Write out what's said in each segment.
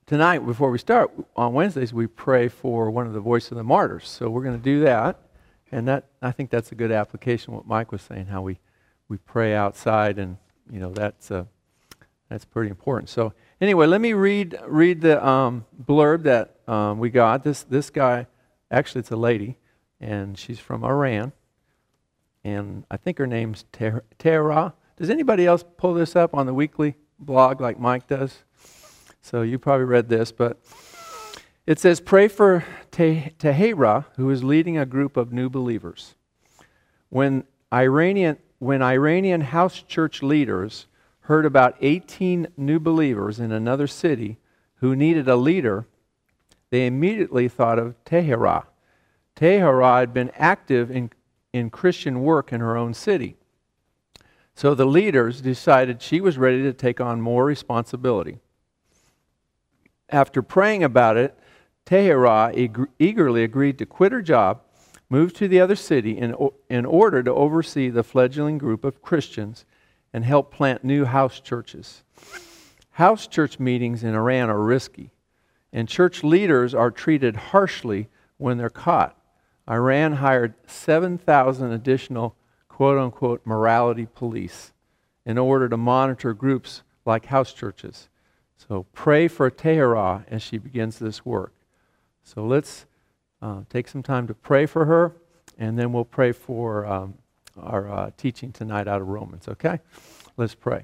tonight, before we start, on Wednesdays, we pray for one of the Voice of the Martyrs. So we're going to do that. And I think that's a good application, what Mike was saying, how we pray outside, and that's pretty important. So anyway, let me read the blurb that we got. This guy, actually it's a lady, and she's from Iran, and I think her name's Tahira. Does anybody else pull this up on the weekly blog like Mike does? So you probably read this, but it says, pray for Tahira, who is leading a group of new believers. When Iranian house church leaders heard about 18 new believers in another city who needed a leader, they immediately thought of Tahira. Tahira had been active in Christian work in her own city. So the leaders decided she was ready to take on more responsibility. After praying about it, Tahira eagerly agreed to quit her job, move to the other city in order to oversee the fledgling group of Christians and help plant new house churches. House church meetings in Iran are risky, and church leaders are treated harshly when they're caught. Iran hired 7,000 additional quote-unquote morality police in order to monitor groups like house churches. So pray for Tahira as she begins this work. So let's take some time to pray for her, and then we'll pray for our teaching tonight out of Romans, okay? Let's pray.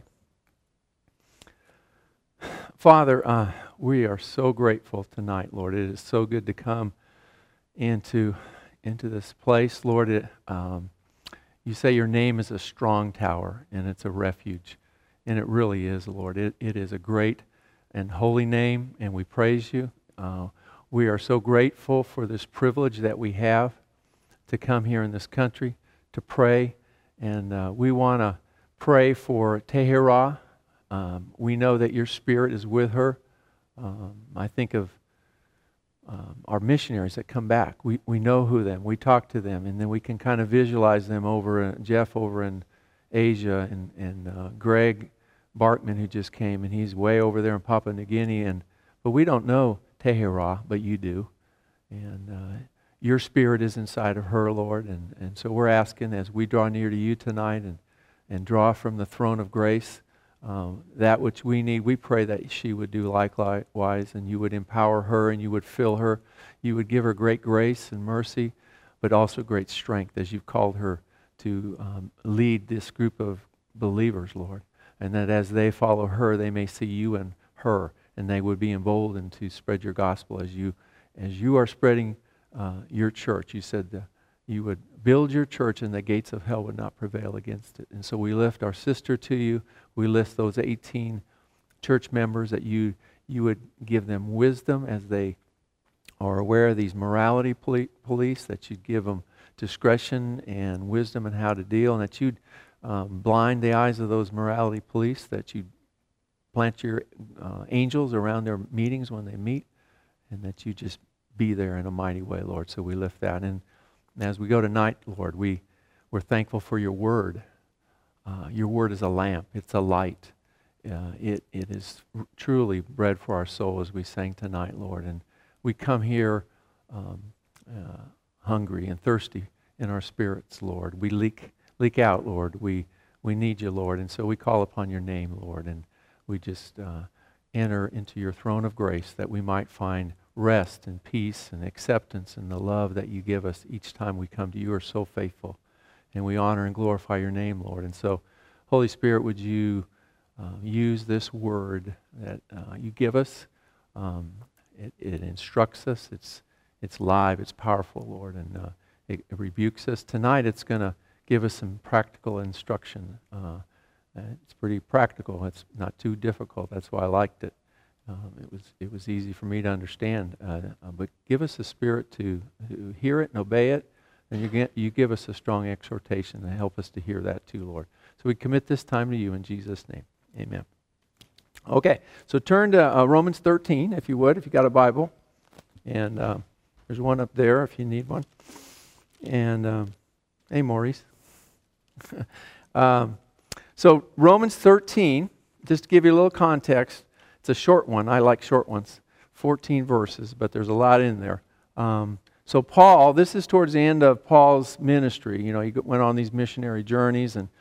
Father, we are so grateful tonight, Lord. It is so good to come into this place, Lord. You say your name is a strong tower, and it's a refuge, and it really is, Lord. It is a great and holy name, and we praise you. We are so grateful for this privilege that we have to come here in this country to pray, and we want to pray for Tahira. We know that your Spirit is with her. I think of our missionaries that come back. We know who them. We talk to them, and then we can kind of visualize them Jeff over in Asia, and Greg Barkman, who just came, and he's way over there in Papua New Guinea, but we don't know Tahira, but you do. And your Spirit is inside of her, Lord, and so we're asking as we draw near to you tonight and draw from the throne of grace that which we need. We pray that she would do likewise, and you would empower her, and you would fill her. You would give her great grace and mercy, but also great strength as you've called her to lead this group of believers, Lord. And that as they follow her, they may see you in her, and they would be emboldened to spread your gospel as you are spreading your church. You said that you would build your church, and the gates of hell would not prevail against it. And so we lift our sister to you. We lift those 18 church members, that you would give them wisdom as they are aware of these morality police, that you'd give them discretion and wisdom in how to deal, and that you'd blind the eyes of those morality police, that you plant your angels around their meetings when they meet, and that you just be there in a mighty way, Lord. So we lift that. And as we go tonight, Lord, we're thankful for your word. Your word is a lamp. It's a light. It is truly bread for our soul, as we sang tonight, Lord. And we come here hungry and thirsty in our spirits, Lord. We leak out, Lord. We need you, Lord. And so we call upon your name, Lord, and we just enter into your throne of grace, that we might find rest and peace and acceptance and the love that you give us each time we come to you. You are so faithful, and we honor and glorify your name, Lord. And so, Holy Spirit, would you use this word that you give us? It instructs us. It's live. It's powerful, Lord, and it rebukes us. Tonight, it's going to give us some practical instruction. It's pretty practical. It's not too difficult. That's why I liked it. It was easy for me to understand. But give us the Spirit to hear it and obey it, and you give us a strong exhortation to help us to hear that too, Lord. So we commit this time to you in Jesus' name. Amen. Okay, so turn to Romans 13, if you would, if you got a Bible. And there's one up there if you need one. And hey, Maurice. So Romans 13, just to give you a little context, it's a short one. I like short ones. 14 verses, but there's a lot in there. So Paul, this is towards the end of Paul's ministry. You know, he went on these missionary journeys, and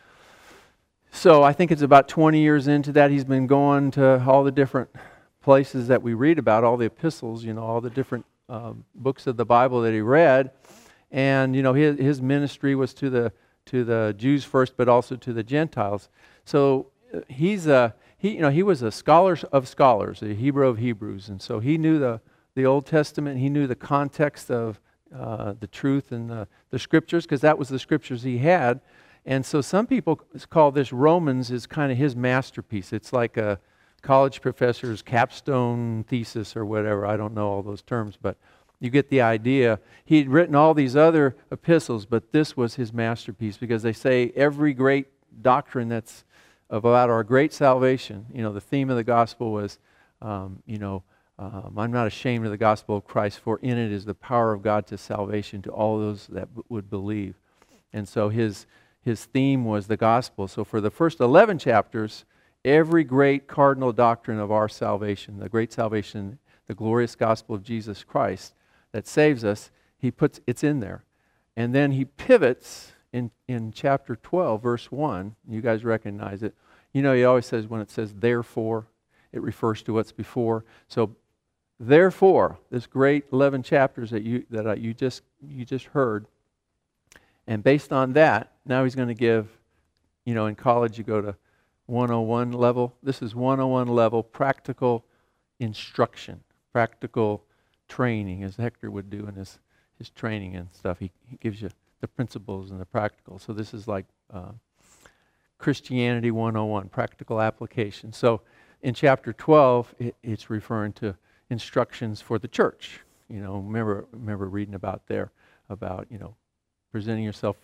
so I think it's about 20 years into that. He's been going to all the different places that we read about, all the epistles, you know, all the different books of the Bible that he read. And, you know, his ministry was to the Jews first, but also to the Gentiles. So he was a scholar of scholars, a Hebrew of Hebrews, and so he knew the Old Testament. He knew the context of the truth and the Scriptures, because that was the Scriptures he had. And so some people call this Romans is kind of his masterpiece. It's like a college professor's capstone thesis or whatever. I don't know all those terms, but you get the idea. He'd written all these other epistles, but this was his masterpiece, because they say every great doctrine that's about our great salvation, you know, the theme of the gospel was, I'm not ashamed of the gospel of Christ, for in it is the power of God to salvation to all those that would believe. And so his theme was the gospel. So for the first 11 chapters, every great cardinal doctrine of our salvation, the great salvation, the glorious gospel of Jesus Christ that saves us, it's in there. And then he pivots in chapter 12, verse 1. You guys recognize it. You know, he always says, when it says therefore, it refers to what's before. So therefore, this great 11 chapters that you just heard, and based on that, now he's going to give, you know, in college you go to 101 level. This is 101 level practical instruction, practical training, as Hector would do in his training and stuff. He gives you the principles and the practical. So this is like Christianity 101, practical application. So in chapter 12, it's referring to instructions for the church. You know, remember reading about there, about, you know, presenting yourself,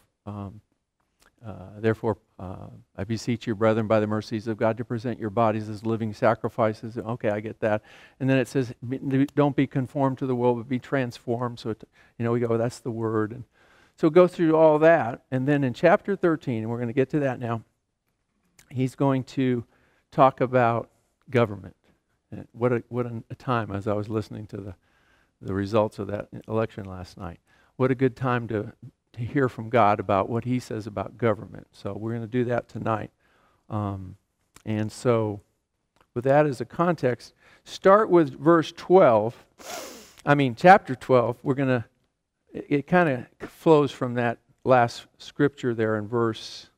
therefore, I beseech you, brethren, by the mercies of God, to present your bodies as living sacrifices. Okay, I get that. And then it says, don't be conformed to the world, but be transformed. So, we go, that's the word. And so go through all that. And then in chapter 13, and we're going to get to that now, he's going to talk about government. And what a time, as I was listening to the results of that election last night. What a good time to hear from God about what he says about government. So we're going to do that tonight. And so with that as a context, start with verse 12. Chapter 12. It kind of flows from that last scripture there in verse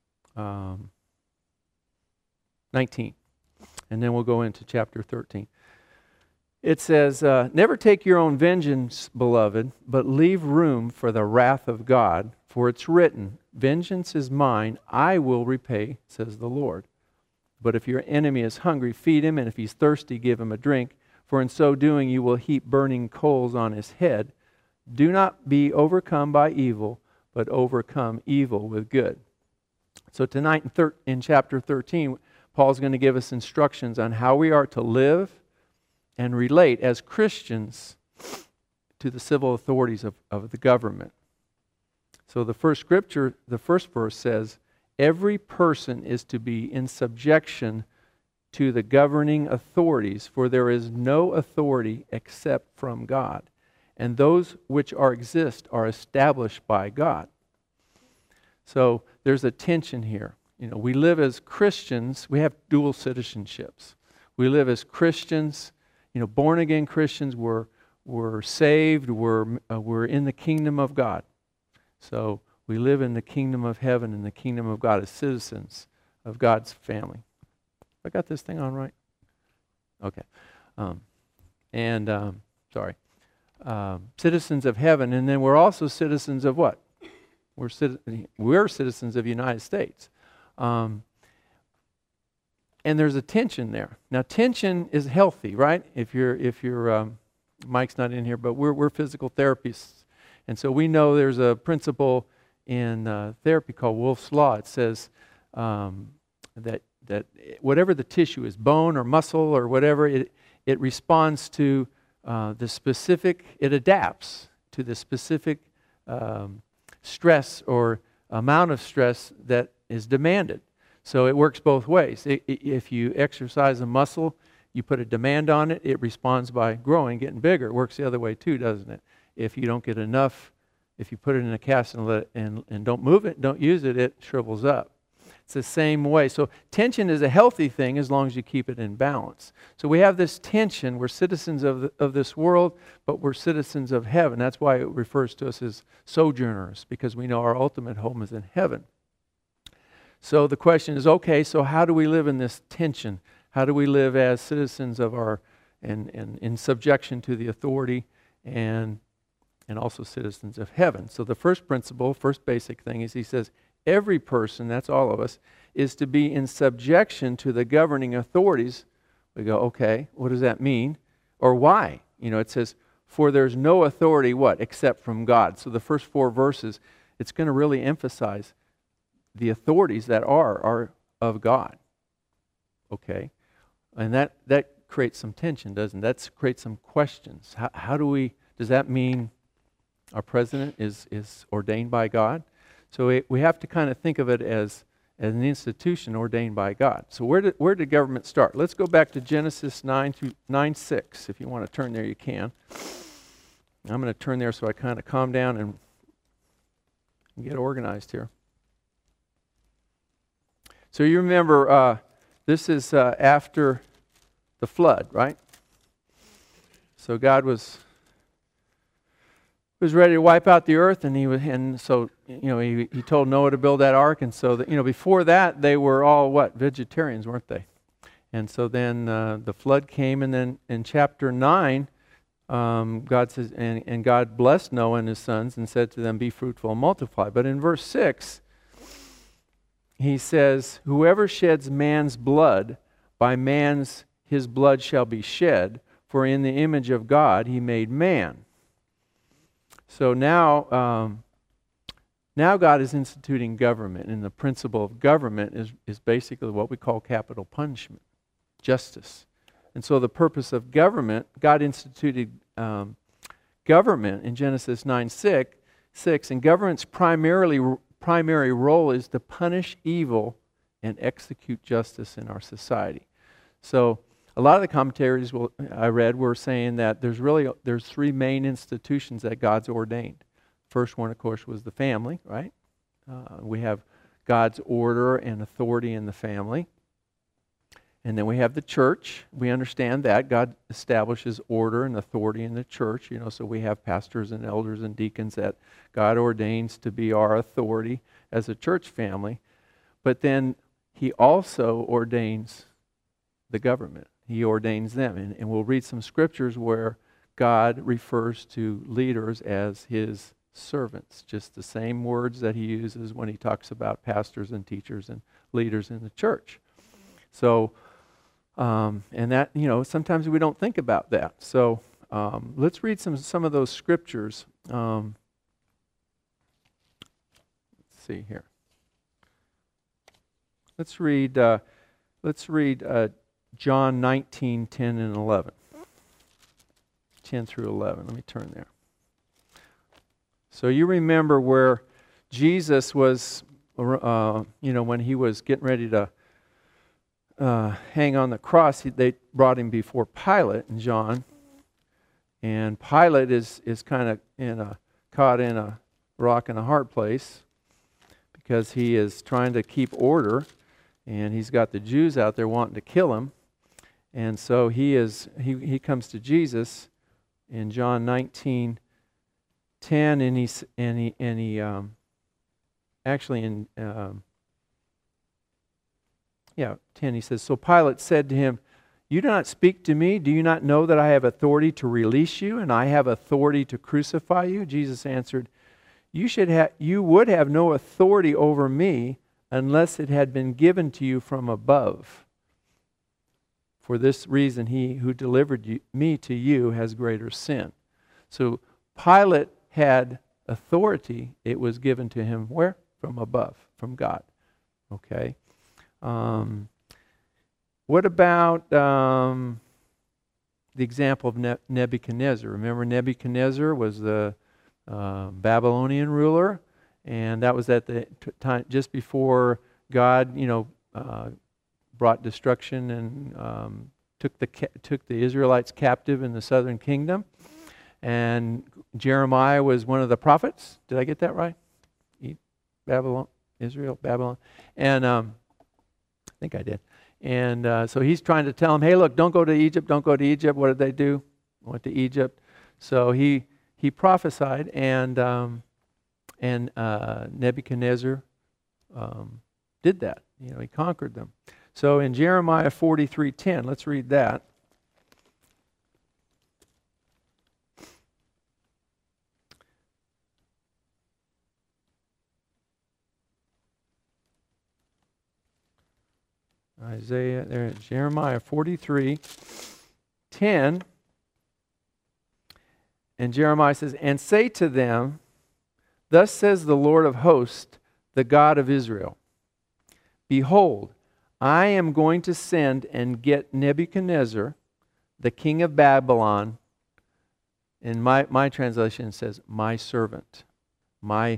19. And then we'll go into chapter 13. It says, never take your own vengeance, beloved, but leave room for the wrath of God. For it's written, vengeance is mine, I will repay, says the Lord. But if your enemy is hungry, feed him, and if he's thirsty, give him a drink. For in so doing you will heap burning coals on his head. Do not be overcome by evil, but overcome evil with good. So tonight in chapter 13, Paul's going to give us instructions on how we are to live and relate as Christians to the civil authorities of the government. So the first verse says, every person is to be in subjection to the governing authorities, for there is no authority except from God, and those which exist are established by God. So there's a tension here. We live as Christians. We have dual citizenships. We live as Christians. Born-again Christians, we're saved, we're in the kingdom of God. So we live in the kingdom of heaven and the kingdom of God as citizens of God's family. I got this thing on right? Okay. Citizens of heaven, and then we're also citizens of what? We're citizens of the United States. And there's a tension there. Now, tension is healthy, right? If you're Mike's not in here, but we're physical therapists, and so we know there's a principle in therapy called Wolff's Law. It says that whatever the tissue is, bone or muscle or whatever, it responds to the specific. It adapts to the specific stress or amount of stress that is demanded. So it works both ways. If you exercise a muscle, You put a demand on it, it responds by growing, getting bigger. It works the other way too, doesn't it? If you don't get enough, if you put it in a cask and don't move it, don't use it, it shrivels up. It's the same way. So tension is a healthy thing as long as you keep it in balance. So we have this tension. We're citizens of this world, but we're citizens of heaven. That's why it refers to us as sojourners, because we know our ultimate home is in heaven. So the question is, okay, so how do we live in this tension? How do we live as citizens of our, and in subjection to the authority and also citizens of heaven? So the first principle, first basic thing is he says, every person, that's all of us, is to be in subjection to the governing authorities. We go, okay, what does that mean? Or why? It says, for there's no authority, what? Except from God. So the first 4 verses, it's going to really emphasize the authorities that are of God. Okay? And that creates some tension, doesn't it? That creates some questions. How do we, does that mean our president is ordained by God? So we have to kind of think of it as an institution ordained by God. So where did government start? Let's go back to Genesis 9:6. If you want to turn there, you can. I'm going to turn there so I kind of calm down and get organized here. So you remember, this is after the flood, right? So God was ready to wipe out the earth, and so he told Noah to build that ark, and so that, before that they were all what? Vegetarians, weren't they? And so then the flood came, and then in chapter 9, God says, and God blessed Noah and his sons and said to them, "Be fruitful and multiply." But in verse 6, he says, "Whoever sheds man's blood, by man's his blood shall be shed, for in the image of God he made man." So now God is instituting government, and the principle of government is basically what we call capital punishment, justice. And so the purpose of government, God instituted government in Genesis 9:6, and government's primary role is to punish evil and execute justice in our society. So a lot of the commentaries I read were saying that there's 3 main institutions that God's ordained. First one, of course, was the family, right? We have God's order and authority in the family. And then we have the church. We understand that God establishes order and authority in the church. So we have pastors and elders and deacons that God ordains to be our authority as a church family. But then he also ordains the government. He ordains them. And we'll read some scriptures where God refers to leaders as his servants. Just the same words that he uses when he talks about pastors and teachers and leaders in the church. So, and that, sometimes we don't think about that. So let's read some of those scriptures. Let's see here. Let's read John 19:10 and 11. 10 through 11. Let me turn there. So you remember where Jesus was, when he was getting ready to hang on the cross, they brought him before Pilate in John. And Pilate is kind of caught in a rock and a hard place because he is trying to keep order, and he's got the Jews out there wanting to kill him. And so he comes to Jesus in John 19:10, and he actually in 10 he says, "So Pilate said to him, 'You do not speak to me? Do you not know that I have authority to release you, and I have authority to crucify you?' Jesus answered, 'You would have no authority over me unless it had been given to you from above. For this reason, he who delivered me to you has greater sin.'" So Pilate had authority. It was given to him where? From above, from God. Okay. What about the example of Nebuchadnezzar? Remember, Nebuchadnezzar was the Babylonian ruler, and that was at the time just before God, brought destruction and took the Israelites captive in the southern kingdom. And Jeremiah was one of the prophets. Did I get that right? Babylon, Israel, Babylon. And I think I did. And so he's trying to tell them, hey, look, don't go to Egypt, don't go to Egypt. What did they do? Went to Egypt. So he prophesied, and Nebuchadnezzar did that. He conquered them. So in Jeremiah 43:10, let's read that. Jeremiah 43:10. And Jeremiah says, and say to them, thus says the Lord of hosts, the God of Israel, behold, I am going to send and get Nebuchadnezzar, the king of Babylon, and my translation says, my servant. My,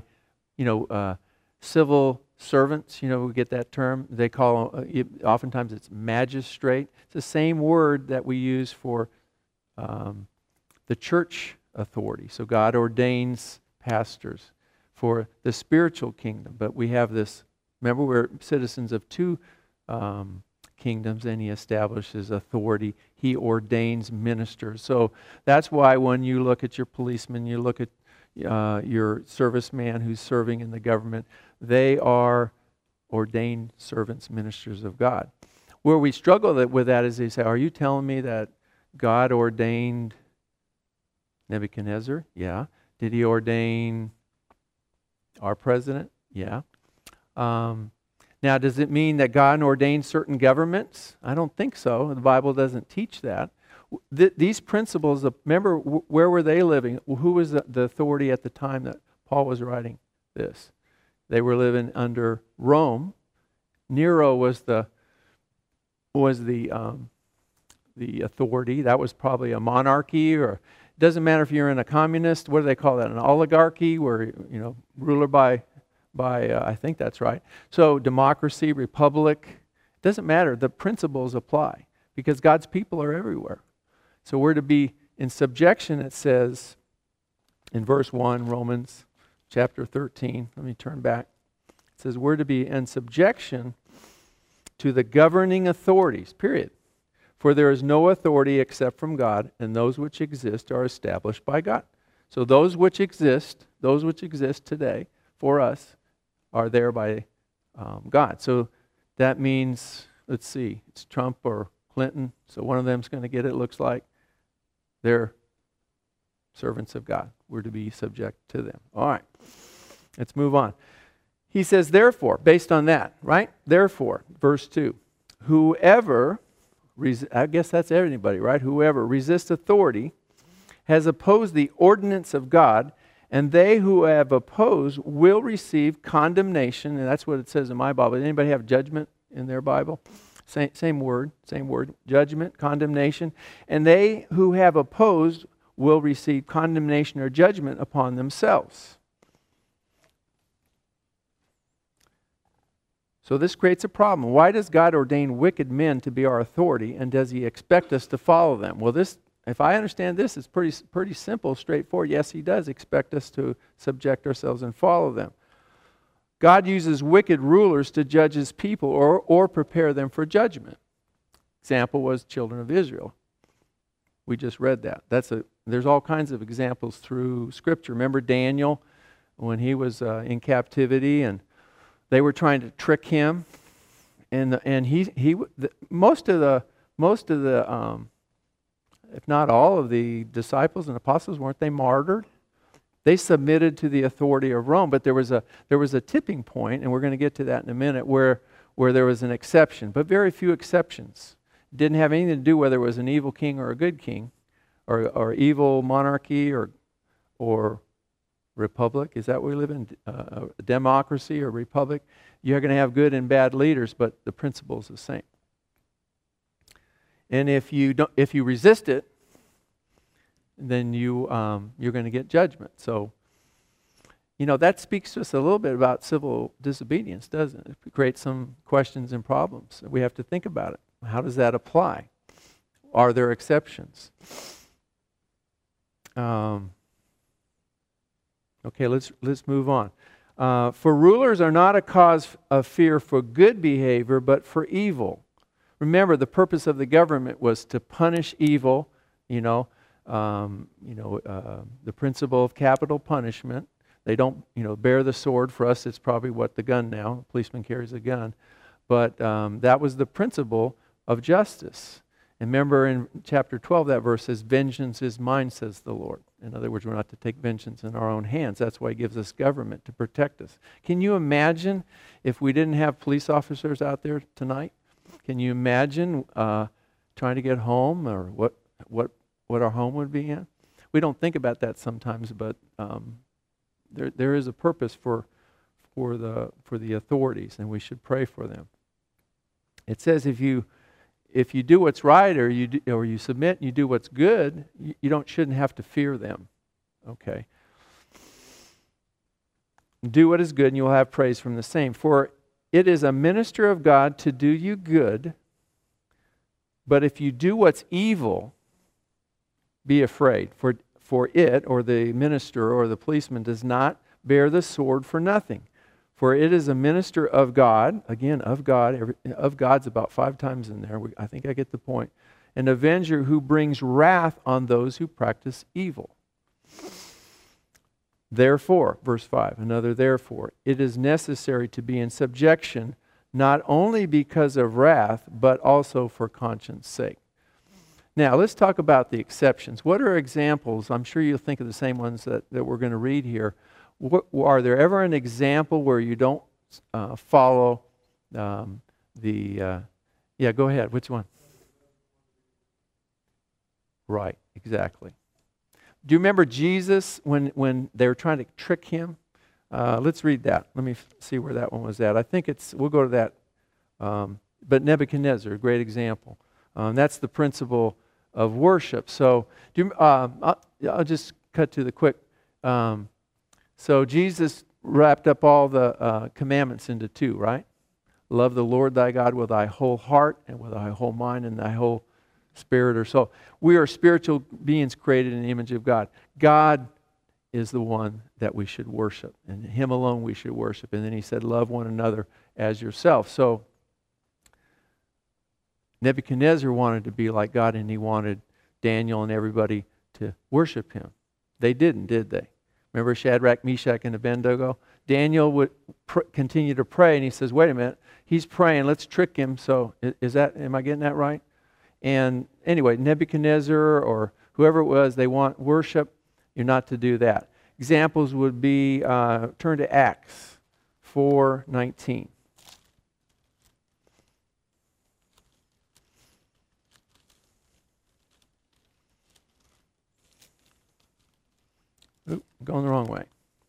civil servants, we get that term. They call, oftentimes it's magistrate. It's the same word that we use for the church authority. So God ordains pastors for the spiritual kingdom. But we have this, remember, we're citizens of two kingdoms, and he establishes authority. He ordains ministers. So that's why when you look at your policeman, you look at your serviceman who's serving in the government, they are ordained servants, ministers of God. Where we struggle with that is they say, are you telling me that God ordained Nebuchadnezzar? Yeah. Did he ordain our president? Yeah. Now, does it mean that God ordained certain governments? I don't think so. The Bible doesn't teach that. These principles, remember, where were they living? Who was the authority at the time that Paul was writing this? They were living under Rome. Nero was the authority. That was probably a monarchy, or it doesn't matter if you're in a communist. What do they call that? An oligarchy, where ruler by I think that's right. So democracy, republic, it doesn't matter. The principles apply because God's people are everywhere. So we're to be in subjection, it says in verse 1, Romans chapter 13. Let me turn back. It says we're to be in subjection to the governing authorities, period. For there is no authority except from God, and those which exist are established by God. So those which exist today for us are there by God. So that means, let's see, it's Trump or Clinton. So one of them's going to get it, looks like. They're servants of God. We're to be subject to them. All right, let's move on. He says, therefore, based on that, right? Therefore, verse 2, whoever, I guess that's everybody, right? Whoever resists authority has opposed the ordinance of God, and they who have opposed will receive condemnation. And that's what it says in my Bible. Anybody have judgment in their Bible? Same word. Judgment, condemnation. And they who have opposed will receive condemnation or judgment upon themselves. So this creates a problem. Why does God ordain wicked men to be our authority, and does he expect us to follow them? Well, this, if I understand this, it's pretty simple, straightforward. Yes, he does expect us to subject ourselves and follow them. God uses wicked rulers to judge his people or prepare them for judgment. Example was children of Israel. We just read that. There's all kinds of examples through Scripture. Remember Daniel when he was in captivity, and they were trying to trick him, and most of the if not all of the disciples and apostles, weren't they martyred? They submitted to the authority of Rome, but there was a tipping point, and we're going to get to that in a minute, where there was an exception, but very few exceptions. It didn't have anything to do whether it was an evil king or a good king, or evil monarchy or republic. Is that what we live in? A democracy or republic? You're going to have good and bad leaders, but the principle is the same. And if you resist it, then you're going to get judgment. So, that speaks to us a little bit about civil disobedience, doesn't it? It creates some questions and problems. We have to think about it. How does that apply? Are there exceptions? Okay, let's move on. For rulers are not a cause of fear for good behavior, but for evil. Remember, the purpose of the government was to punish evil. The principle of capital punishment. They don't, bear the sword. For us, it's probably the gun now. A policeman carries a gun. But that was the principle of justice. And remember in chapter 12, that verse says, vengeance is mine, says the Lord. In other words, we're not to take vengeance in our own hands. That's why he gives us government, to protect us. Can you imagine if we didn't have police officers out there tonight? Can you imagine trying to get home, or what our home would be in? We don't think about that sometimes, but there is a purpose for the authorities, and we should pray for them. It says if you do what's right, or you submit and you do what's good, you shouldn't have to fear them. Okay. Do what is good, and you will have praise from the same. For it is a minister of God to do you good, but if you do what's evil, be afraid. For it, or the minister or the policeman, does not bear the sword for nothing. For it is a minister of God, again, of God, of God's about 5 times in there. I think I get the point. An avenger who brings wrath on those who practice evil. Therefore, verse 5, another therefore, it is necessary to be in subjection, not only because of wrath, but also for conscience sake. Now, let's talk about the exceptions. What are examples? I'm sure you'll think of the same ones that we're going to read here. Are there ever an example where you don't follow yeah, go ahead. Which one? Right, exactly. Do you remember Jesus when they were trying to trick him? Let's read that. Let me see where that one was at. I think we'll go to that. But Nebuchadnezzar, a great example. That's the principle of worship. So I'll just cut to the quick. So Jesus wrapped up all the commandments into 2, right? Love the Lord thy God with thy whole heart and with thy whole mind and thy whole spirit or soul. We are spiritual beings created in the image of God. God is the one that we should worship, and him alone we should worship. And then he said, love one another as yourself. So Nebuchadnezzar wanted to be like God, and he wanted Daniel and everybody to worship him. They didn't, did they? Remember Shadrach, Meshach, and Abednego? Daniel would continue to pray, and he says, wait a minute, he's praying, let's trick him. So am I getting that right? And anyway, Nebuchadnezzar or whoever it was, they want worship. You're not to do that. Examples would be, turn to Acts 4:19. Oop, I'm going the wrong way.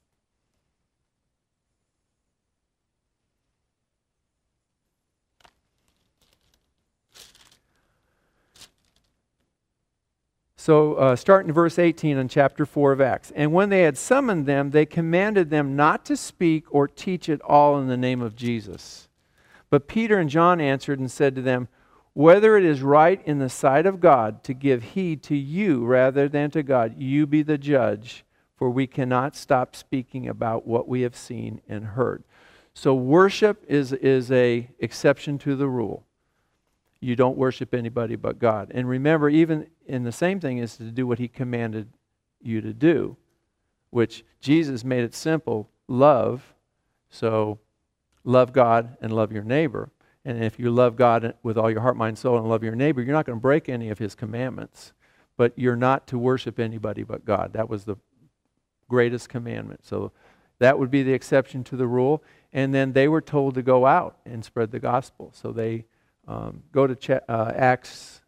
So starting in verse 18 in chapter 4 of Acts. And when they had summoned them, they commanded them not to speak or teach at all in the name of Jesus. But Peter and John answered and said to them, whether it is right in the sight of God to give heed to you rather than to God, you be the judge, for we cannot stop speaking about what we have seen and heard. So worship is a exception to the rule. You don't worship anybody but God. And remember, even in the same thing is to do what he commanded you to do, which Jesus made it simple, love. So love God and love your neighbor. And if you love God with all your heart, mind, soul, and love your neighbor, you're not going to break any of his commandments. But you're not to worship anybody but God. That was the greatest commandment. So that would be the exception to the rule. And then they were told to go out and spread the gospel. So they go to Acts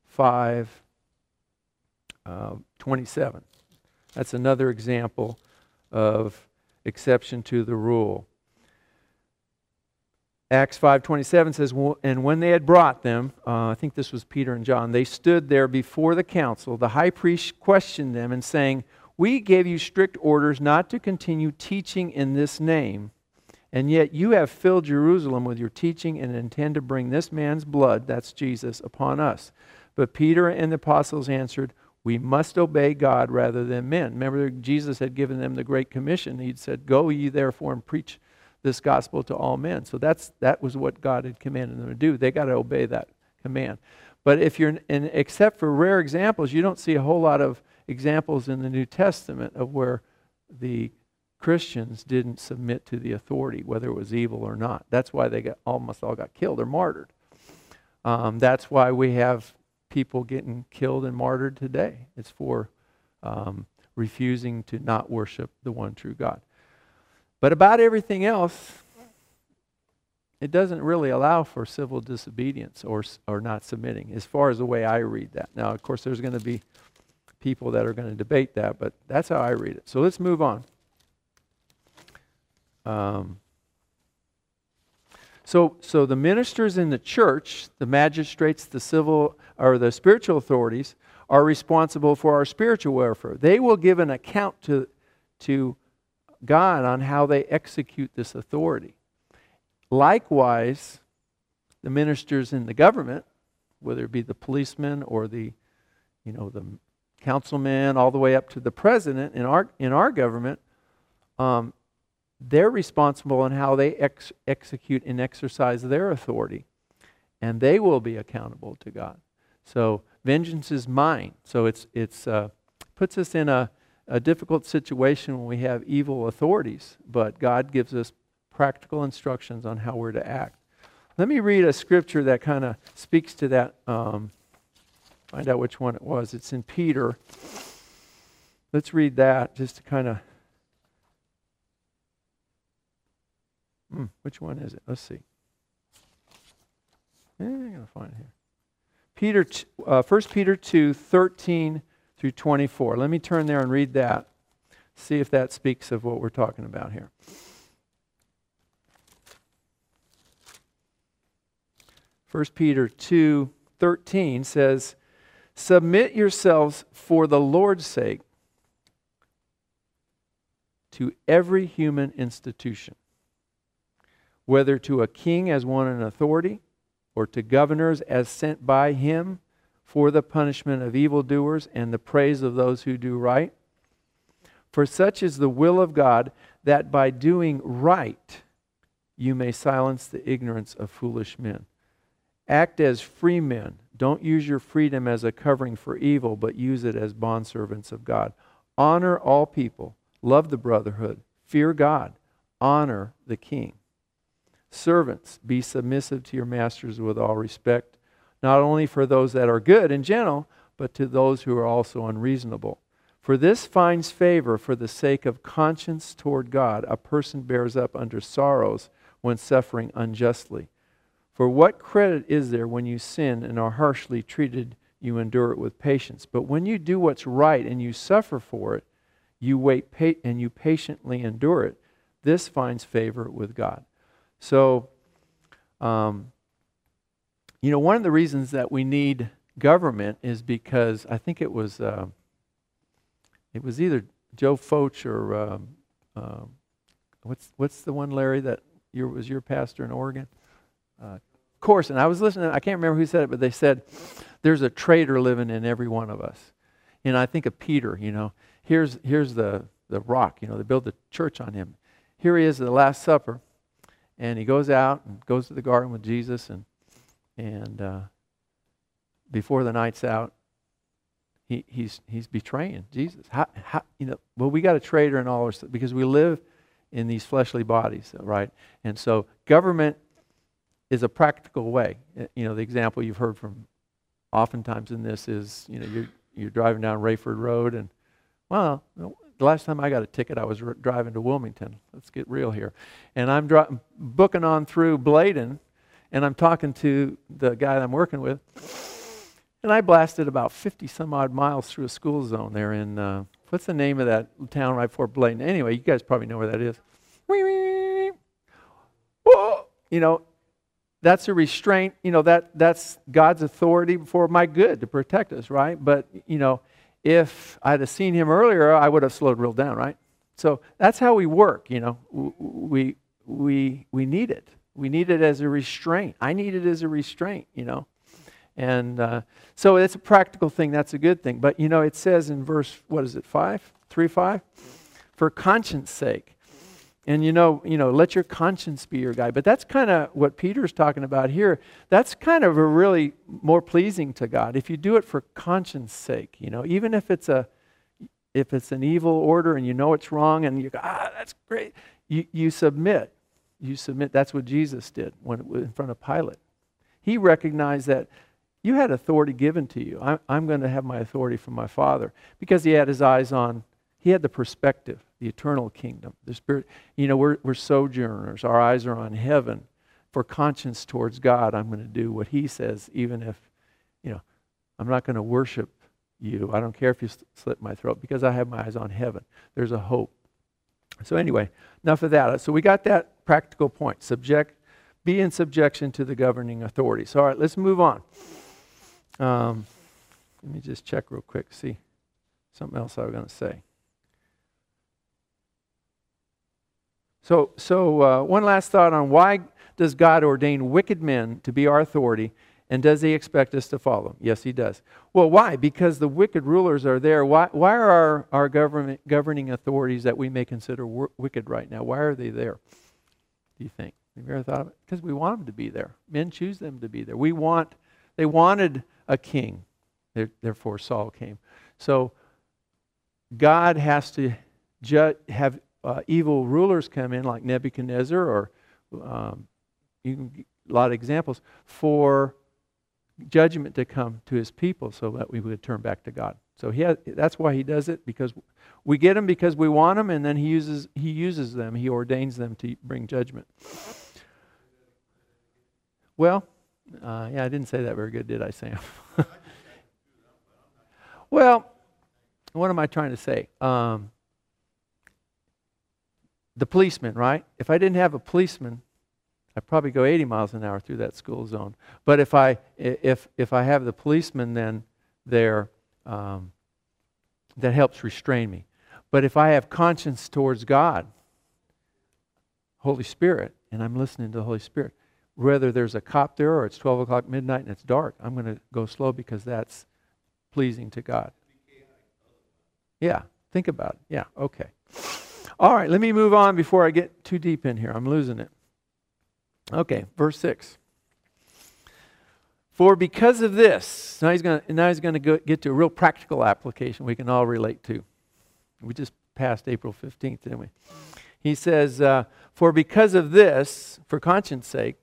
5:27. That's another example of exception to the rule. Acts 5:27 says, and when they had brought them, I think this was Peter and John, they stood there before the council. The high priest questioned them and saying, we gave you strict orders not to continue teaching in this name, and yet you have filled Jerusalem with your teaching and intend to bring this man's blood, that's Jesus, upon us. But Peter and the apostles answered, we must obey God rather than men. Remember, Jesus had given them the Great Commission. He'd said, go ye therefore and preach this gospel to all men. So that was what God had commanded them to do. They got to obey that command. But if you're, except for rare examples, you don't see a whole lot of examples in the New Testament of where the Christians didn't submit to the authority, whether it was evil or not. That's why they almost all got killed or martyred. That's why we have people getting killed and martyred today. It's for refusing to not worship the one true God. But about everything else, it doesn't really allow for civil disobedience or not submitting, as far as the way I read that. Now, of course, there's going to be people that are going to debate that, but that's how I read it. So let's move on. So the ministers in the church, the magistrates, the civil or the spiritual authorities, are responsible for our spiritual welfare. They will give an account to God on how they execute this authority. Likewise, the ministers in the government, whether it be the policemen or the councilman, all the way up to the president in our government, they're responsible on how they execute and exercise their authority, and they will be accountable to God. So vengeance is mine. So it's puts us in a difficult situation when we have evil authorities, but God gives us practical instructions on how we're to act. Let me read a scripture that kind of speaks to that. Find out which one it was. It's in Peter. Let's read that just to kind of... which one is it? Let's see. I'm going to find it here. 1 Peter 2, 13 through 24. Let me turn there and read that. See if that speaks of what we're talking about here. 1 Peter 2, 13 says, submit yourselves for the Lord's sake to every human institution, whether to a king as one in authority, or to governors as sent by him for the punishment of evildoers and the praise of those who do right. For such is the will of God, that by doing right you may silence the ignorance of foolish men. Act as free men. Don't use your freedom as a covering for evil, but use it as bondservants of God. Honor all people. Love the brotherhood. Fear God. Honor the king. Servants, be submissive to your masters with all respect, not only for those that are good and gentle, but to those who are also unreasonable. For this finds favor for the sake of conscience toward God. A person bears up under sorrows when suffering unjustly. For what credit is there when you sin and are harshly treated, you endure it with patience? But when you do what's right and you suffer for it, you wait and you patiently endure it. This finds favor with God. So, one of the reasons that we need government is because I think it was either Joe Foch or what's the one, Larry, that was your pastor in Oregon? Corson. I was listening. I can't remember who said it, but they said there's a traitor living in every one of us. And I think of Peter. Here's the rock. They build the church on him. Here he is at the Last Supper. And he goes out and goes to the garden with Jesus, and before the night's out, he's betraying Jesus. Well, we got a traitor in all our stuff because we live in these fleshly bodies, right? And so government is a practical way. The example you've heard from oftentimes in this is, you're driving down Rayford Road, and the last time I got a ticket, I was driving to Wilmington. Let's get real here. And I'm booking on through Bladen, and I'm talking to the guy that I'm working with. And I blasted about 50 some odd miles through a school zone there in, what's the name of that town right before Bladen? Anyway, you guys probably know where that is. That's a restraint. That's God's authority for my good to protect us, right? But, if I'd have seen him earlier, I would have slowed real down, right? So that's how we work, We need it. We need it as a restraint. I need it as a restraint, And so it's a practical thing. That's a good thing. But, it says in verse, 3:5? For conscience sake. And let your conscience be your guide. But that's kind of what Peter's talking about here. That's kind of a really more pleasing to God. If you do it for conscience sake, even if it's an evil order and it's wrong and you go, that's great. You submit. You submit. That's what Jesus did when in front of Pilate. He recognized that you had authority given to you. I'm going to have my authority from my Father, because he had his eyes on. He had the perspective, the eternal kingdom, the Spirit. We're sojourners. Our eyes are on heaven. For conscience towards God, I'm going to do what he says, even if, I'm not going to worship you. I don't care if you slit my throat, because I have my eyes on heaven. There's a hope. So anyway, enough of that. So we got that practical point. Be in subjection to the governing authorities. All right, let's move on. Let me just check real quick, see something else I was going to say. So one last thought on why does God ordain wicked men to be our authority, and does he expect us to follow them? Yes, he does. Well, why? Because the wicked rulers are there. Why are our governing authorities that we may consider wicked right now, why are they there, do you think? Have you ever thought of it? Because we want them to be there. Men choose them to be there. They wanted a king, therefore Saul came. So God has to have evil rulers come in, like Nebuchadnezzar, or you can get a lot of examples, for judgment to come to his people so that we would turn back to God. So that's why he does it, because we get them because we want them, and then he uses them, he ordains them to bring judgment. Well, I didn't say that very good, did I, Sam? Well, what am I trying to say? The policeman, right? If I didn't have a policeman, I'd probably go 80 miles an hour through that school zone. But if I have the policeman, then there, that helps restrain me. But if I have conscience towards God, Holy Spirit, and I'm listening to the Holy Spirit, whether there's a cop there or it's 12 o'clock midnight and it's dark, I'm going to go slow, because that's pleasing to God. Yeah, think about it. Yeah, okay. All right, let me move on before I get too deep in here. I'm losing it. Okay, verse 6. For because of this, now he's going to get to a real practical application we can all relate to. We just passed April 15th, didn't we? He says, for because of this, for conscience sake,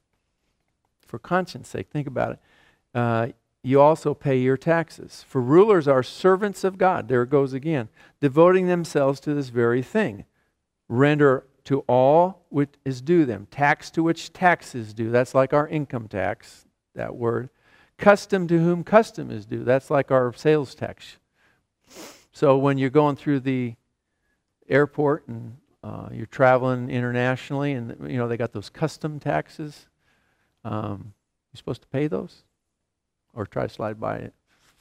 think about it, you also pay your taxes. For rulers are servants of God, there it goes again, devoting themselves to this very thing. Render to all which is due them. Tax to which tax is due. That's like our income tax, that word. Custom to whom custom is due. That's like our sales tax. So when you're going through the airport and you're traveling internationally, and they got those custom taxes, you're supposed to pay those? Or try to slide by it.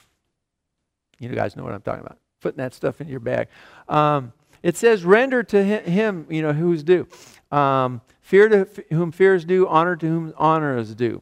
You guys know what I'm talking about. Putting that stuff in your bag. It says, render to him, who's due. Fear to whom fear is due, honor to whom honor is due.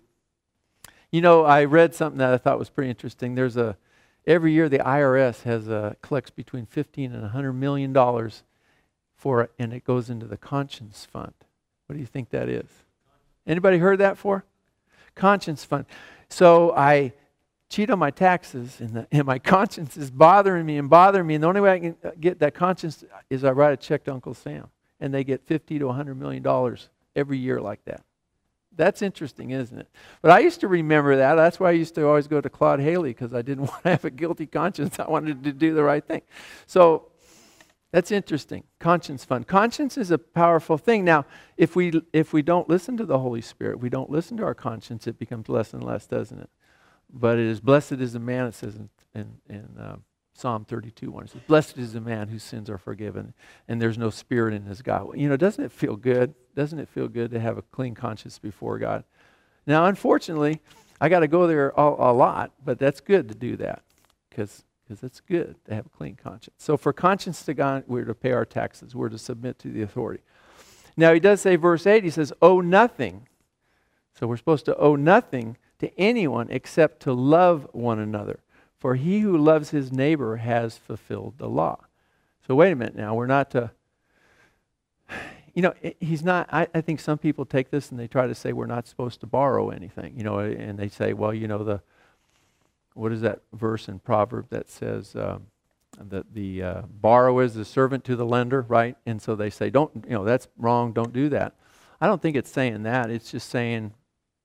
I read something that I thought was pretty interesting. Every year the IRS collects between $15 and $100 million for it, and it goes into the conscience fund. What do you think that is? Anybody heard that before? Conscience fund. So I cheat on my taxes, and my conscience is bothering me. And the only way I can get that conscience is I write a check to Uncle Sam, and they get $50 to $100 million every year like that. That's interesting, isn't it? But I used to remember that. That's why I used to always go to Claude Haley, because I didn't want to have a guilty conscience. I wanted to do the right thing. So that's interesting. Conscience fund. Conscience is a powerful thing. Now, if we don't listen to the Holy Spirit, we don't listen to our conscience, it becomes less and less, doesn't it? But it is blessed is the man, it says in Psalm 32:1. It says, blessed is the man whose sins are forgiven, and there's no spirit in his God. Doesn't it feel good? Doesn't it feel good to have a clean conscience before God? Now, unfortunately, I got to go there a lot, but that's good to do that, because it's good to have a clean conscience. So for conscience to God, we're to pay our taxes. We're to submit to the authority. Now, he does say, verse 8, he says, owe nothing. So we're supposed to owe nothing to anyone except to love one another. For he who loves his neighbor has fulfilled the law. So wait a minute now, we're not to... he's not... I think some people take this and they try to say we're not supposed to borrow anything. And they say, well, what is that verse in Proverbs that says that the borrower is the servant to the lender, right? And so they say, that's wrong, don't do that. I don't think it's saying that. It's just saying,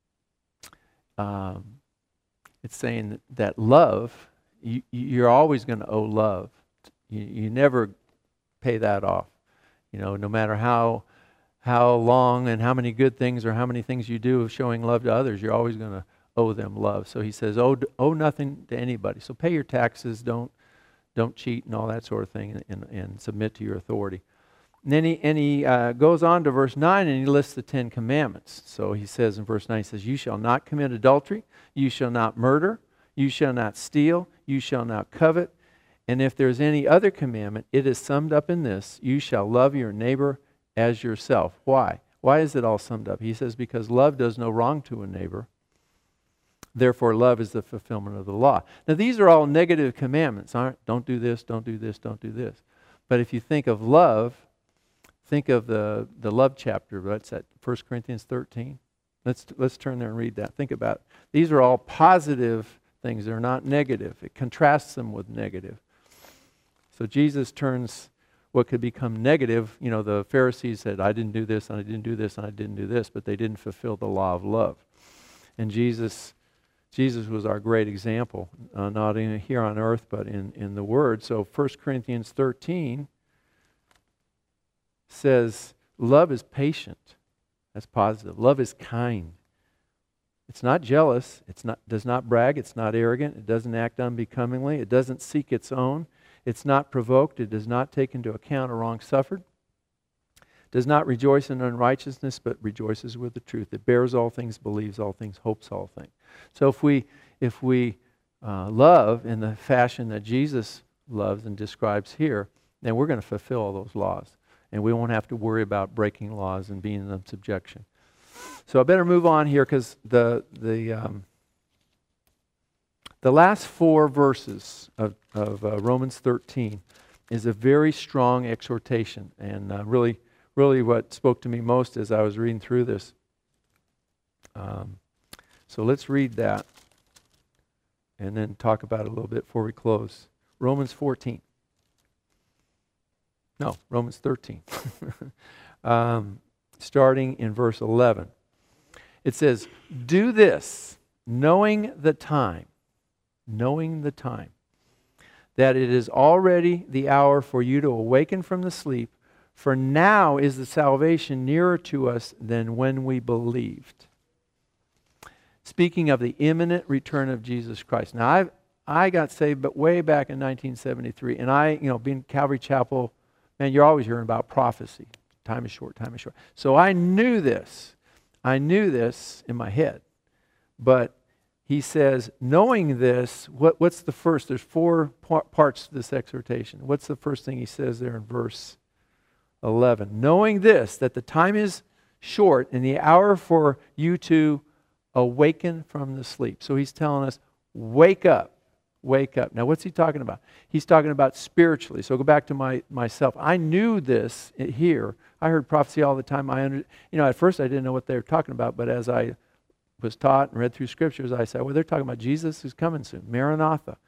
that love, you're always going to owe love. You never pay that off. No matter how long and how many good things or how many things you do of showing love to others, you're always going to owe them love. So he says, owe nothing to anybody. So pay your taxes, don't cheat and all that sort of thing, and submit to your authority. And then he goes on to verse 9 and he lists the 10 commandments. So he says in verse 9, he says, you shall not commit adultery, you shall not murder, you shall not steal, you shall not covet. And if there's any other commandment, it is summed up in this, you shall love your neighbor as yourself. Why? Why is it all summed up? He says, because love does no wrong to a neighbor. Therefore, love is the fulfillment of the law. Now, these are all negative commandments, aren't? Don't do this, don't do this, don't do this. But if you think of love, think of the love chapter. That's at 1 Corinthians 13. Let's turn there and read that. Think about it. These are all positive things. They're not negative. It contrasts them with negative. So Jesus turns what could become negative. The Pharisees said, I didn't do this, and I didn't do this, and I didn't do this, but they didn't fulfill the law of love. And Jesus was our great example, not only here on earth, but in the Word. So 1 Corinthians 13 says, love is patient. That's positive. Love is kind. It's not jealous. Does not brag. It's not arrogant. It doesn't act unbecomingly. It doesn't seek its own. It's not provoked. It does not take into account a wrong suffered. Does not rejoice in unrighteousness, but rejoices with the truth. It bears all things, believes all things, hopes all things. So if we love in the fashion that Jesus loves and describes here, then we're going to fulfill all those laws. And we won't have to worry about breaking laws and being in subjection. So I better move on here because the last 4 verses of Romans 13 is a very strong exhortation, and really what spoke to me most as I was reading through this. So let's read that and then talk about it a little bit before we close. Romans 13. Starting in verse 11. It says, do this, knowing the time, that it is already the hour for you to awaken from the sleep, for now is the salvation nearer to us than when we believed. Speaking of the imminent return of Jesus Christ. Now, I got saved but way back in 1973, and being Calvary Chapel, man, you're always hearing about prophecy. Time is short, time is short. So I knew this. In my head. But he says, knowing this, what's the first? There's 4 parts to this exhortation. What's the first thing he says there in verse 11? Knowing this, that the time is short and the hour for you to awaken from the sleep. So he's telling us, wake up. Wake up. Now, what's he talking about? He's talking about spiritually. So go back to myself. I knew this here. I heard prophecy all the time. At first I didn't know what they were talking about, but as I was taught and read through scriptures, I said, well, they're talking about Jesus who's coming soon. Maranatha.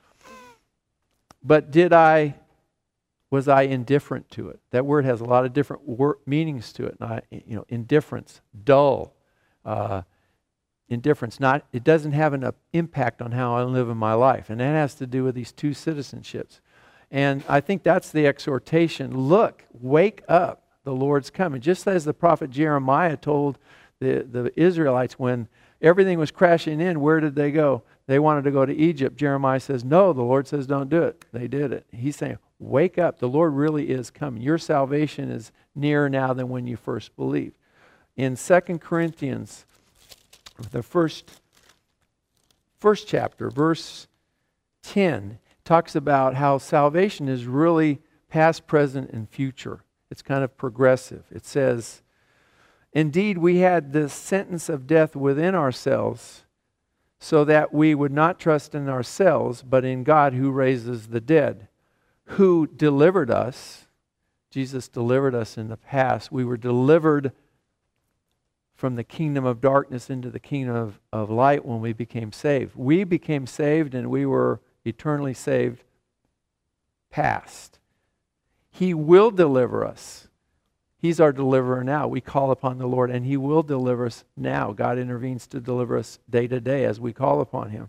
But was I indifferent to it? That word has a lot of different meanings to it. Indifference, dull, indifference. It doesn't have an impact on how I live in my life. And that has to do with these 2 citizenships. And I think that's the exhortation. Look, wake up. The Lord's coming. Just as the prophet Jeremiah told the Israelites when everything was crashing in, where did they go? They wanted to go to Egypt. Jeremiah says, no, the Lord says don't do it. They did it. He's saying, wake up. The Lord really is coming. Your salvation is nearer now than when you first believed. In 2 Corinthians, the first chapter, verse 10, talks about how salvation is really past, present, and future. It's kind of progressive. It says, indeed, we had this sentence of death within ourselves, so that we would not trust in ourselves, but in God who raises the dead, who delivered us. Jesus delivered us in the past. We were delivered from the kingdom of darkness into the kingdom of light when we became saved. We became saved and we were eternally saved past. He will deliver us. He's our deliverer now. We call upon the Lord and He will deliver us now. God intervenes to deliver us day to day as we call upon Him.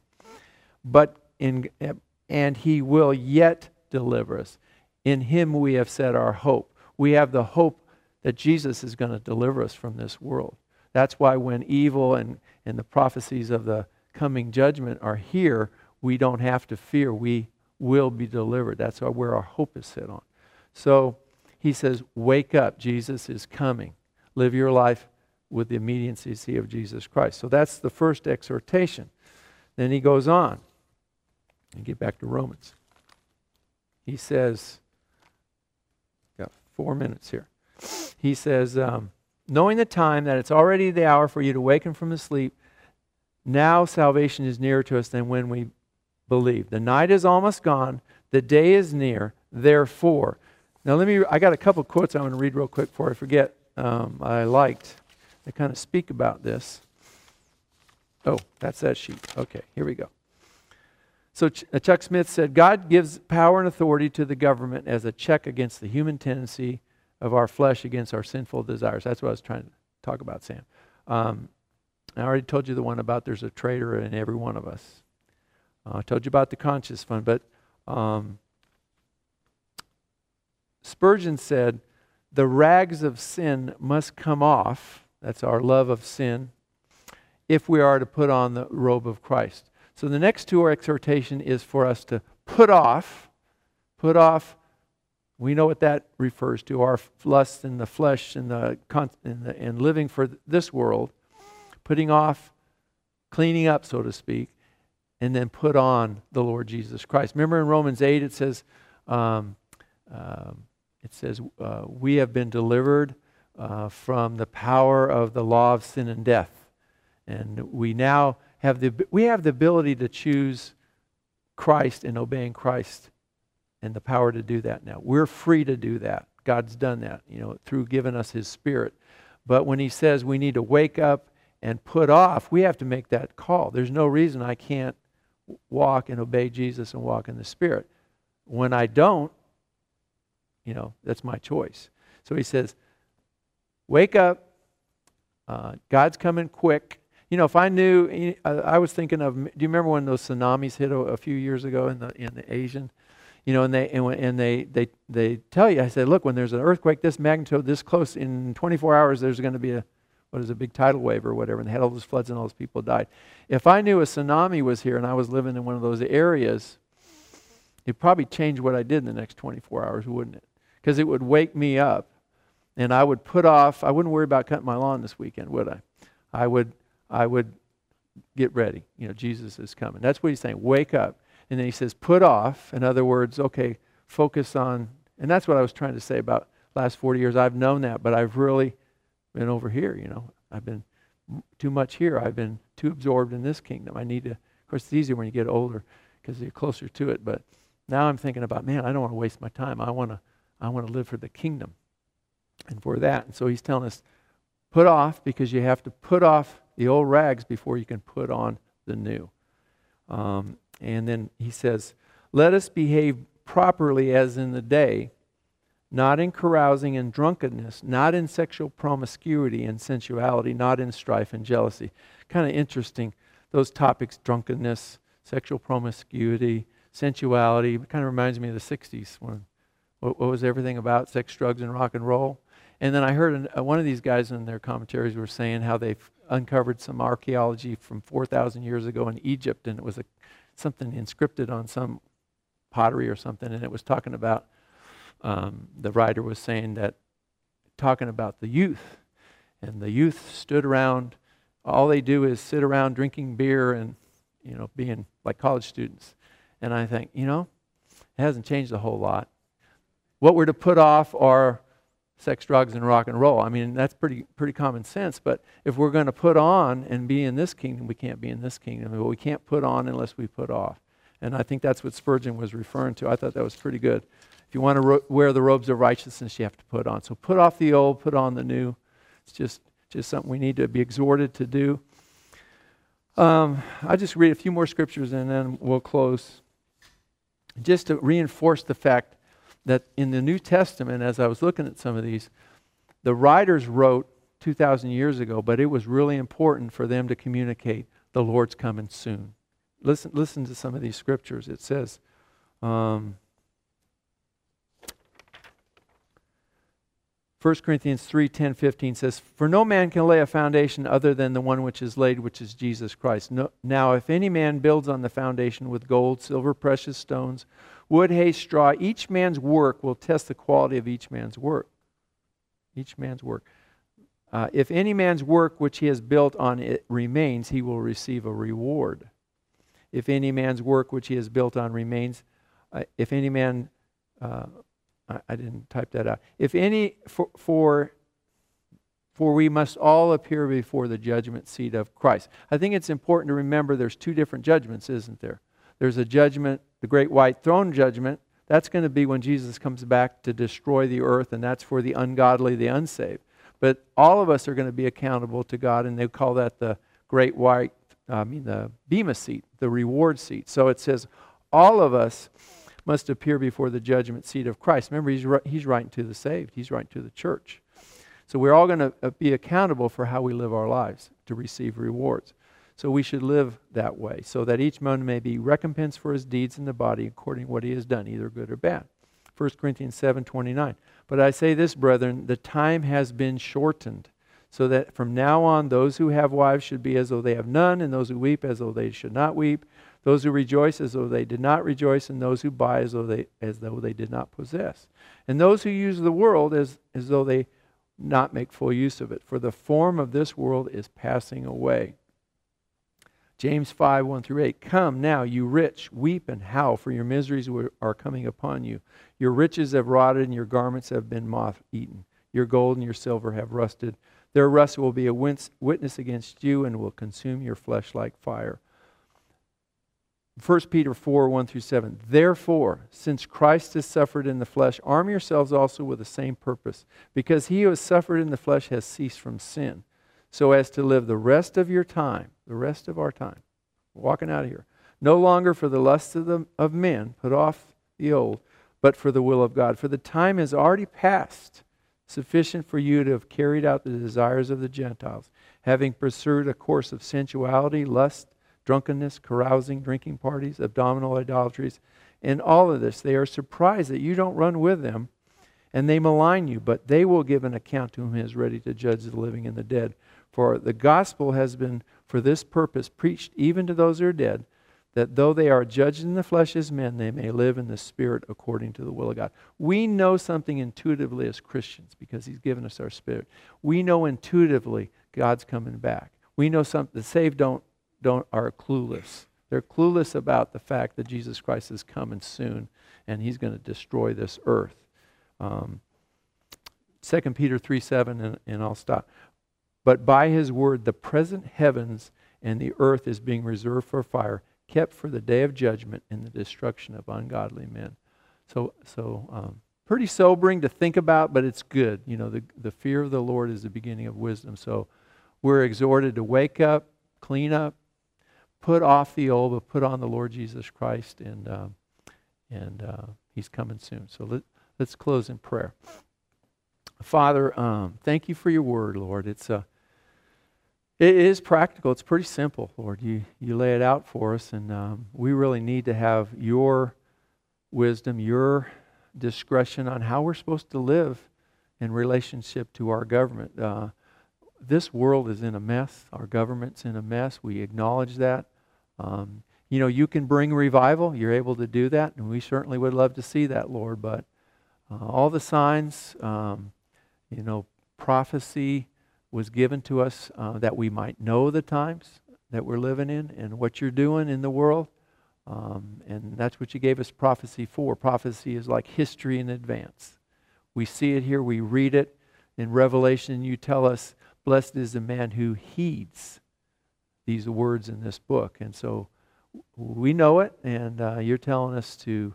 And He will yet deliver us. In Him we have set our hope. We have the hope that Jesus is going to deliver us from this world. That's why when evil and the prophecies of the coming judgment are here, we don't have to fear. We will be delivered. That's where our hope is set on. So He says, wake up, Jesus is coming. Live your life with the immediacy of Jesus Christ. So that's the first exhortation. Then he goes on. And get back to Romans. He says, got 4 minutes here. He says, knowing the time that it's already the hour for you to awaken from the sleep, now salvation is nearer to us than when we believe. The night is almost gone. The day is near. Therefore, now I got a couple quotes I want to read real quick before I forget. I liked. They kind of speak about this. Oh, that's that sheet. Okay, here we go. So Chuck Smith said, God gives power and authority to the government as a check against the human tendency of our flesh against our sinful desires. That's what I was trying to talk about, Sam. I already told you the one about there's a traitor in every one of us. I told you about the conscious fund, but Spurgeon said, the rags of sin must come off, that's our love of sin, if we are to put on the robe of Christ. So the next two exhortation is for us to put off, we know what that refers to, our lust in the flesh and living for this world, putting off, cleaning up, so to speak, and then put on the Lord Jesus Christ. Remember in Romans 8 it says, we have been delivered from the power of the law of sin and death. And we now have the ability to choose Christ and obeying Christ and the power to do that now. We're free to do that. God's done that, through giving us His Spirit. But when He says we need to wake up and put off, we have to make that call. There's no reason I can't walk and obey Jesus and walk in the Spirit. When I don't, that's my choice. So He says, wake up. God's coming quick. If I knew, I was thinking of, do you remember when those tsunamis hit a few years ago in the Asian? And they tell you, I said, look, when there's an earthquake this magnitude, this close, in 24 hours, there's going to be a big tidal wave or whatever, and they had all those floods and all those people died. If I knew a tsunami was here and I was living in one of those areas, it'd probably change what I did in the next 24 hours, wouldn't it? Because it would wake me up, and I would put off, I wouldn't worry about cutting my lawn this weekend, would I? I would get ready. Jesus is coming. That's what He's saying. Wake up. And then He says, put off. In other words, okay, focus on, and that's what I was trying to say about last 40 years. I've known that, but I've really been over here, I've been too much here. I've been too absorbed in this kingdom. I need to, of course, it's easier when you get older because you're closer to it, but now I'm thinking about, man, I don't want to waste my time. I want to live for the kingdom and for that. And so He's telling us, put off, because you have to put off the old rags before you can put on the new. And then He says, let us behave properly as in the day, not in carousing and drunkenness, not in sexual promiscuity and sensuality, not in strife and jealousy. Kind of interesting, those topics, drunkenness, sexual promiscuity, sensuality. It kind of reminds me of the 60s when what was everything about? Sex, drugs, and rock and roll. And then I heard one of these guys in their commentaries were saying how they've uncovered some archaeology from 4,000 years ago in Egypt, and it was something inscripted on some pottery or something, and it was talking about, the writer was saying that, talking about the youth, and the youth stood around, all they do is sit around drinking beer and, being like college students. And I think, it hasn't changed a whole lot. What we're to put off are sex, drugs, and rock and roll. I mean, that's pretty common sense. But if we're going to put on and be in this kingdom, we can't be in this kingdom. Well, we can't put on unless we put off. And I think that's what Spurgeon was referring to. I thought that was pretty good. If you want to wear the robes of righteousness, you have to put on. So put off the old, put on the new. It's just something we need to be exhorted to do. I'll just read a few more scriptures and then we'll close. Just to reinforce the fact that in the New Testament, as I was looking at some of these, the writers wrote 2,000 years ago, but it was really important for them to communicate the Lord's coming soon. Listen to some of these scriptures. It says, 1 Corinthians 3, 10, 15 says, "For no man can lay a foundation other than the one which is laid, which is Jesus Christ. Now if any man builds on the foundation with gold, silver, precious stones, wood, hay, straw, each man's work will test the quality of each man's work." Each man's work. "If any man's work which he has built on it remains, he will receive a reward. If any man's work which he has built on remains, if any man..." I didn't type that out. "If any, for we must all appear before the judgment seat of Christ." I think it's important to remember there's two different judgments, isn't there? There's a judgment, the great white throne judgment. That's going to be when Jesus comes back to destroy the earth, and that's for the ungodly, the unsaved. But all of us are going to be accountable to God, and they call that the great white, the bema seat, the reward seat. So it says all of us must appear before the judgment seat of Christ. Remember, he's writing to the saved. He's writing to the church. So we're all going to be accountable for how we live our lives to receive rewards. So we should live that way, so that each man may be recompensed for his deeds in the body according to what he has done, either good or bad. 1 Corinthians 7:29. "But I say this, brethren, the time has been shortened, so that from now on those who have wives should be as though they have none, and those who weep as though they should not weep, those who rejoice as though they did not rejoice, and those who buy as though they did not possess. And those who use the world as though they not make full use of it. For the form of this world is passing away." James 5, 1 through 8. "Come now, you rich, weep and howl, for your miseries are coming upon you. Your riches have rotted, and your garments have been moth-eaten. Your gold and your silver have rusted. Their rust will be a witness against you, and will consume your flesh like fire." 1 Peter 4, 1 through 7. "Therefore, since Christ has suffered in the flesh, arm yourselves also with the same purpose, because he who has suffered in the flesh has ceased from sin, so as to live the rest of our time, walking out of here, no longer for the lusts of men, put off the old, but for the will of God. For the time has already passed, sufficient for you to have carried out the desires of the Gentiles, having pursued a course of sensuality, lust, drunkenness, carousing, drinking parties, abdominal idolatries. In all of this, they are surprised that you don't run with them, and they malign you, but they will give an account to whom is ready to judge the living and the dead. For the gospel has been for this purpose preached even to those who are dead, that though they are judged in the flesh as men, they may live in the spirit according to the will of God." We know something intuitively as Christians because he's given us our spirit. We know intuitively God's coming back. We know something. The saved are clueless. They're clueless about the fact that Jesus Christ is coming soon and he's going to destroy this earth. 2 Peter 3:7, and I'll stop. "But by his word the present heavens and the earth is being reserved for fire, kept for the day of judgment and the destruction of ungodly men." So pretty sobering to think about, but it's good. You know, the fear of the Lord is the beginning of wisdom. So we're exhorted to wake up, clean up, put off the old, but put on the Lord Jesus Christ, and he's coming soon. So let's close in prayer. Father, thank you for your word, Lord. It is practical. It's pretty simple, Lord. You lay it out for us, and we really need to have your wisdom, your discretion on how we're supposed to live in relationship to our government. This world is in a mess. Our government's in a mess. We acknowledge that. You can bring revival. You're able to do that, and we certainly would love to see that, Lord. But all the signs, prophecy was given to us that we might know the times that we're living in and what you're doing in the world. And that's what you gave us prophecy for. Prophecy is like history in advance. We see it here. We read it in Revelation. You tell us, blessed is the man who heeds these words in this book. And so we know it, and you're telling us to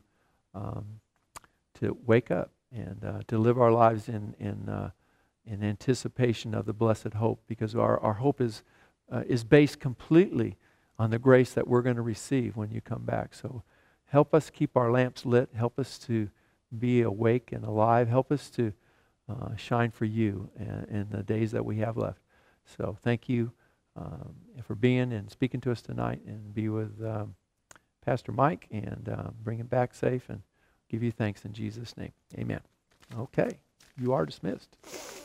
wake up and to live our lives in anticipation of the blessed hope, because our hope is based completely on the grace that we're going to receive when you come back. So help us keep our lamps lit. Help us to be awake and alive. Help us to shine for you in the days that we have left. So thank you for being and speaking to us tonight, and be with Pastor Mike, and bring him back safe, and give you thanks in Jesus' name. Amen. Okay, you are dismissed.